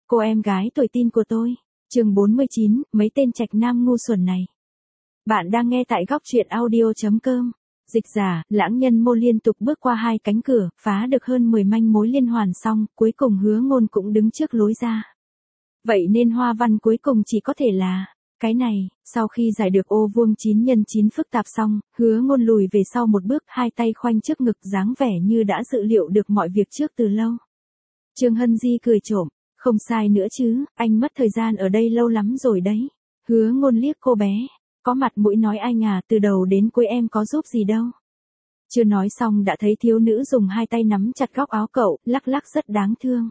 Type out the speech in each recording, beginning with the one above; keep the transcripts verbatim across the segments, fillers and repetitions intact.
Cô em gái tuổi teen của tôi. Chương bốn mươi chín, mấy tên trạch nam ngu xuẩn này. Bạn đang nghe tại góc truyện audio.com. Dịch giả, lãng nhân mô liên tục bước qua hai cánh cửa, phá được hơn mười manh mối liên hoàn xong, cuối cùng Hứa Ngôn cũng đứng trước lối ra. Vậy nên hoa văn cuối cùng chỉ có thể là cái này. Sau khi giải được ô vuông chín nhân chín phức tạp xong, Hứa Ngôn lùi về sau một bước, hai tay khoanh trước ngực, dáng vẻ như đã dự liệu được mọi việc trước từ lâu. Trương Hân Di cười trộm, không sai nữa chứ, anh mất thời gian ở đây lâu lắm rồi đấy. Hứa Ngôn liếc cô bé, có mặt mũi nói anh à, từ đầu đến cuối em có giúp gì đâu. Chưa nói xong đã thấy thiếu nữ dùng hai tay nắm chặt góc áo cậu, lắc lắc rất đáng thương.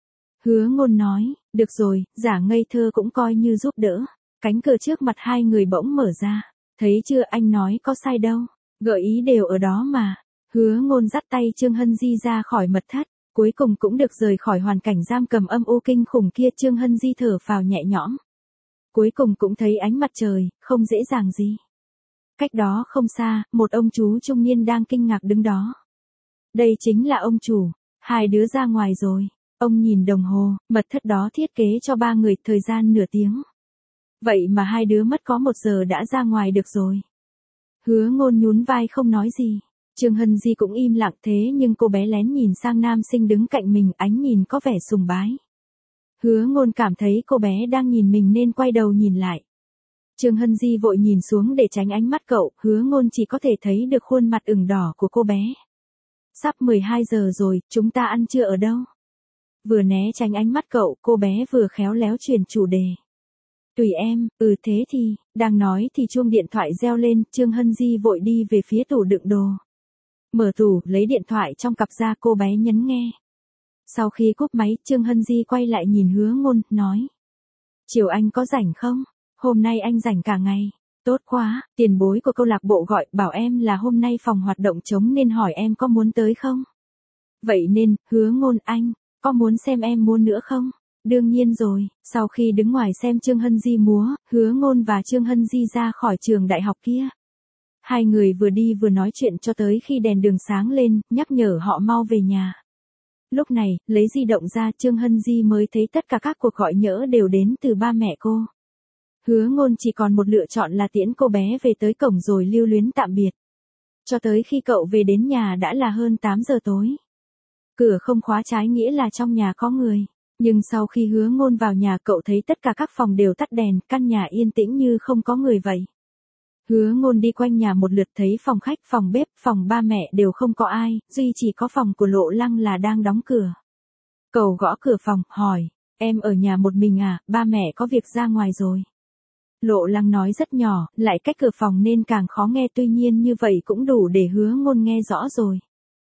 Hứa Ngôn nói, được rồi, giả ngây thơ cũng coi như giúp đỡ. Cánh cửa trước mặt hai người bỗng mở ra. Thấy chưa, anh nói có sai đâu. Gợi ý đều ở đó mà. Hứa Ngôn dắt tay Trương Hân Di ra khỏi mật thất. Cuối cùng cũng được rời khỏi hoàn cảnh giam cầm âm u kinh khủng kia. Trương Hân Di thở phào nhẹ nhõm. Cuối cùng cũng thấy ánh mặt trời, không dễ dàng gì. Cách đó không xa, một ông chú trung niên đang kinh ngạc đứng đó. Đây chính là ông chủ. Hai đứa ra ngoài rồi. Ông nhìn đồng hồ, mật thất đó thiết kế cho ba người, thời gian nửa tiếng. Vậy mà hai đứa mất có một giờ đã ra ngoài được rồi. Hứa Ngôn nhún vai không nói gì. Trương Hân Di cũng im lặng, thế nhưng cô bé lén nhìn sang nam sinh đứng cạnh mình, ánh nhìn có vẻ sùng bái. Hứa Ngôn cảm thấy cô bé đang nhìn mình nên quay đầu nhìn lại. Trương Hân Di vội nhìn xuống để tránh ánh mắt cậu, Hứa Ngôn chỉ có thể thấy được khuôn mặt ửng đỏ của cô bé. Sắp mười hai giờ rồi, chúng ta ăn trưa ở đâu? Vừa né tránh ánh mắt cậu, cô bé vừa khéo léo chuyển chủ đề. Tùy em, ừ thế thì, đang nói thì chuông điện thoại reo lên, Trương Hân Di vội đi về phía tủ đựng đồ. Mở tủ, lấy điện thoại trong cặp ra, cô bé nhấn nghe. Sau khi cúp máy, Trương Hân Di quay lại nhìn Hứa Ngôn, nói. Chiều anh có rảnh không? Hôm nay anh rảnh cả ngày. Tốt quá, tiền bối của câu lạc bộ gọi, bảo em là hôm nay phòng hoạt động trống nên hỏi em có muốn tới không? Vậy nên, Hứa Ngôn anh, có muốn xem em múa nữa không? Đương nhiên rồi, sau khi đứng ngoài xem Trương Hân Di múa, Hứa Ngôn và Trương Hân Di ra khỏi trường đại học kia. Hai người vừa đi vừa nói chuyện cho tới khi đèn đường sáng lên, nhắc nhở họ mau về nhà. Lúc này, lấy di động ra, Trương Hân Di mới thấy tất cả các cuộc gọi nhỡ đều đến từ ba mẹ cô. Hứa Ngôn chỉ còn một lựa chọn là tiễn cô bé về tới cổng rồi lưu luyến tạm biệt. Cho tới khi cậu về đến nhà đã là hơn tám giờ tối. Cửa không khóa trái nghĩa là trong nhà có người. Nhưng sau khi Hứa Ngôn vào nhà, cậu thấy tất cả các phòng đều tắt đèn, căn nhà yên tĩnh như không có người vậy. Hứa Ngôn đi quanh nhà một lượt, thấy phòng khách, phòng bếp, phòng ba mẹ đều không có ai, duy chỉ có phòng của Lộ Lăng là đang đóng cửa. Cậu gõ cửa phòng, hỏi, em ở nhà một mình à, ba mẹ có việc ra ngoài rồi. Lộ Lăng nói rất nhỏ, lại cách cửa phòng nên càng khó nghe, tuy nhiên như vậy cũng đủ để Hứa Ngôn nghe rõ rồi.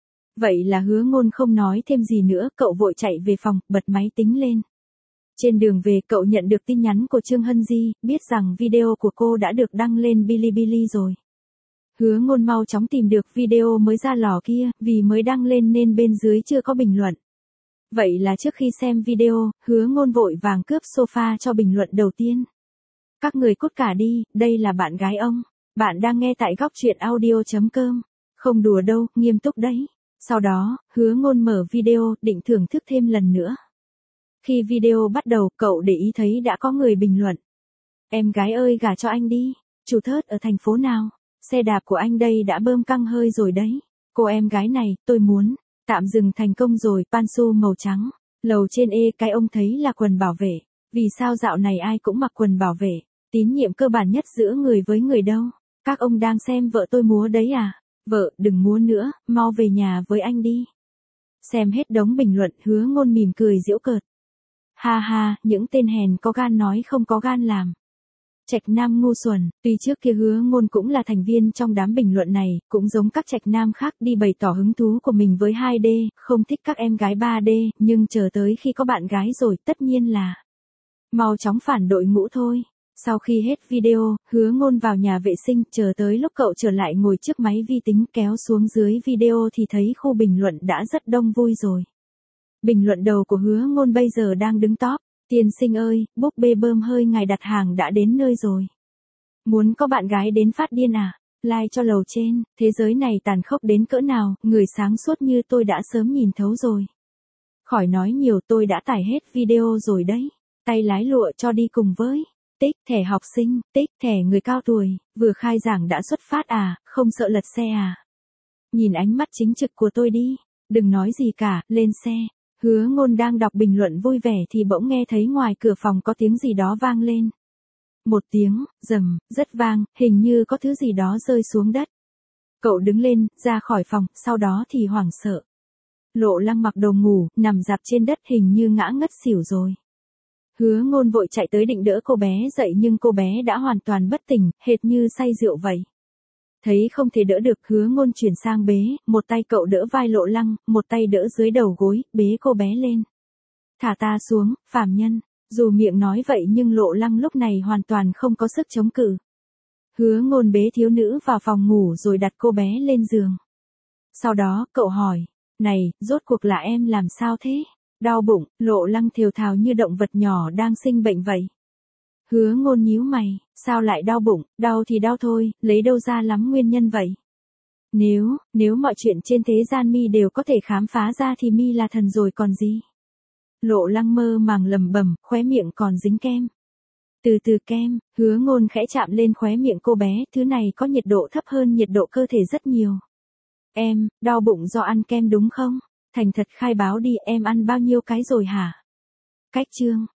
Vậy là Hứa Ngôn không nói thêm gì nữa, cậu vội chạy về phòng, bật máy tính lên. Trên đường về, cậu nhận được tin nhắn của Trương Hân Di, biết rằng video của cô đã được đăng lên Bilibili rồi. Hứa Ngôn mau chóng tìm được video mới ra lò kia, vì mới đăng lên nên bên dưới chưa có bình luận. Vậy là trước khi xem video, Hứa Ngôn vội vàng cướp sofa cho bình luận đầu tiên. Các người cút cả đi, đây là bạn gái ông. Bạn đang nghe tại góc truyện audio.com. Không đùa đâu, nghiêm túc đấy. Sau đó, Hứa Ngôn mở video, định thưởng thức thêm lần nữa. Khi video bắt đầu, cậu để ý thấy đã có người bình luận. Em gái ơi, gả cho anh đi. Chủ thớt ở thành phố nào? Xe đạp của anh đây đã bơm căng hơi rồi đấy. Cô em gái này, tôi muốn. Tạm dừng thành công rồi, Pansu màu trắng. Lầu trên ê, cái ông thấy là quần bảo vệ. Vì sao dạo này ai cũng mặc quần bảo vệ? Tín nhiệm cơ bản nhất giữa người với người đâu? Các ông đang xem vợ tôi múa đấy à? Vợ, đừng múa nữa, mau về nhà với anh đi. Xem hết đống bình luận, Hứa Ngôn mỉm cười giễu cợt. Ha ha, những tên hèn có gan nói không có gan làm. Trạch nam ngu xuẩn, tuy trước kia Hứa Ngôn cũng là thành viên trong đám bình luận này, cũng giống các trạch nam khác đi bày tỏ hứng thú của mình với hai D, không thích các em gái ba D, nhưng chờ tới khi có bạn gái rồi, tất nhiên là mau chóng phản đội ngũ thôi. Sau khi hết video, Hứa Ngôn vào nhà vệ sinh, chờ tới lúc cậu trở lại ngồi trước máy vi tính, kéo xuống dưới video thì thấy khu bình luận đã rất đông vui rồi. Bình luận đầu của Hứa Ngôn bây giờ đang đứng top. Tiên sinh ơi, búp bê bơm hơi ngài đặt hàng đã đến nơi rồi. Muốn có bạn gái đến phát điên à? Like cho lầu trên, thế giới này tàn khốc đến cỡ nào, người sáng suốt như tôi đã sớm nhìn thấu rồi. Khỏi nói nhiều, tôi đã tải hết video rồi đấy. Tay lái lụa cho đi cùng với. Tích, thẻ học sinh, tích, thẻ người cao tuổi, vừa khai giảng đã xuất phát à, không sợ lật xe à. Nhìn ánh mắt chính trực của tôi đi, đừng nói gì cả, lên xe. Hứa Ngôn đang đọc bình luận vui vẻ thì bỗng nghe thấy ngoài cửa phòng có tiếng gì đó vang lên. Một tiếng, rầm, rất vang, hình như có thứ gì đó rơi xuống đất. Cậu đứng lên, ra khỏi phòng, sau đó thì hoảng sợ. Lộ Lăng mặc đồ ngủ, nằm rạp trên đất hình như ngã ngất xỉu rồi. Hứa Ngôn vội chạy tới định đỡ cô bé dậy nhưng cô bé đã hoàn toàn bất tỉnh, hệt như say rượu vậy. Thấy không thể đỡ được, Hứa Ngôn chuyển sang bế, một tay cậu đỡ vai Lộ Lăng, một tay đỡ dưới đầu gối, bế cô bé lên. Thả ta xuống, phàm nhân. Dù miệng nói vậy nhưng Lộ Lăng lúc này hoàn toàn không có sức chống cự. Hứa Ngôn bế thiếu nữ vào phòng ngủ rồi đặt cô bé lên giường. Sau đó, cậu hỏi, này, rốt cuộc là em làm sao thế? Đau bụng, Lộ Lăng thều thào như động vật nhỏ đang sinh bệnh vậy. Hứa Ngôn nhíu mày, sao lại đau bụng, đau thì đau thôi, lấy đâu ra lắm nguyên nhân vậy? Nếu, nếu mọi chuyện trên thế gian mi đều có thể khám phá ra thì mi là thần rồi còn gì? Lộ Lăng mơ màng lẩm bẩm, khóe miệng còn dính kem. Từ từ kem, Hứa Ngôn khẽ chạm lên khóe miệng cô bé, thứ này có nhiệt độ thấp hơn nhiệt độ cơ thể rất nhiều. Em, đau bụng do ăn kem đúng không? Thành thật khai báo đi, em ăn bao nhiêu cái rồi hả? Cách chương.